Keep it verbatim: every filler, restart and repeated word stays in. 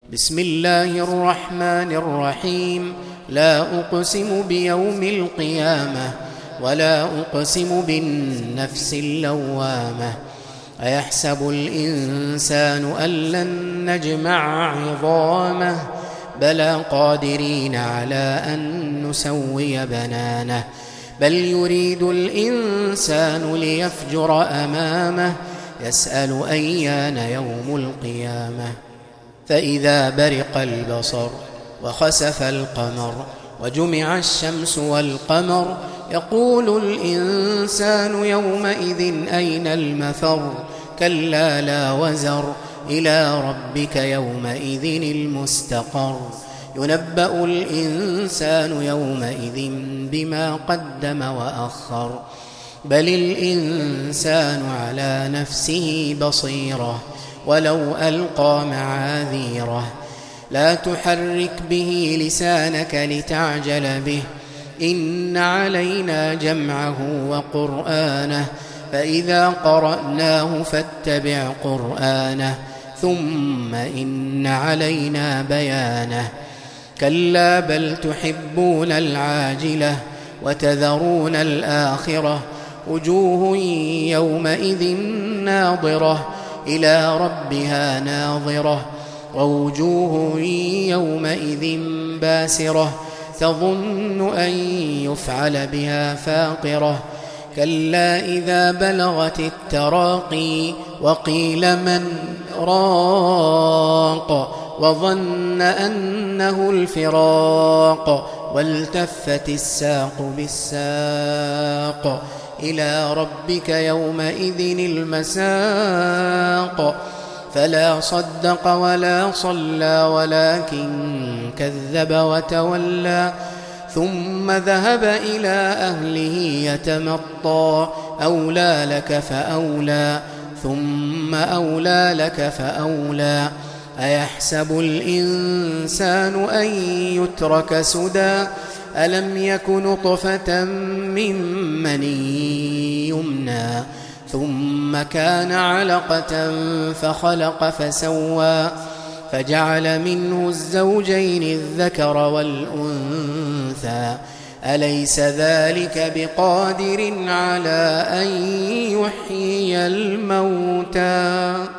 بسم الله الرحمن الرحيم. لا أقسم بيوم القيامة ولا أقسم بالنفس اللوامة. أيحسب الإنسان أن لن نجمع عظامه بلى قادرين على أن نسوي بنانه بل يريد الإنسان ليفجر أمامه يسأل أيان يوم القيامة. فإذا برق البصر وخسف القمر وجمع الشمس والقمر يقول الإنسان يومئذ أين المفر كلا لا وزر إلى ربك يومئذ المستقر ينبأ الإنسان يومئذ بما قدم وأخر بل الإنسان على نفسه بصيرة ولو ألقى معاذيره لا تحرك به لسانك لتعجل به إن علينا جمعه وقرآنه فإذا قرأناه فاتبع قرآنه ثم إن علينا بيانه كلا بل تحبون العاجلة وتذرون الآخرة وجوه يومئذ ناظرة إلى ربها ناظرة ووجوه يومئذ باسرة تظن أن يفعل بها فاقرة كلا إذا بلغت التراقي وقيل من راق وظن أنه الفراق والتفت الساق بالساق إلى ربك يومئذ المساق فلا صدق ولا صلى ولكن كذب وتولى ثم ذهب إلى أهله يتمطى أولى لك فأولى ثم أولى لك فأولى أيحسب الإنسان أن يترك سدى ألم يك نطفة من مني يمنى ثم كان علقة فخلق فسوى فجعل منه الزوجين الذكر والأنثى أليس ذلك بقادر على أن يحيي الموتى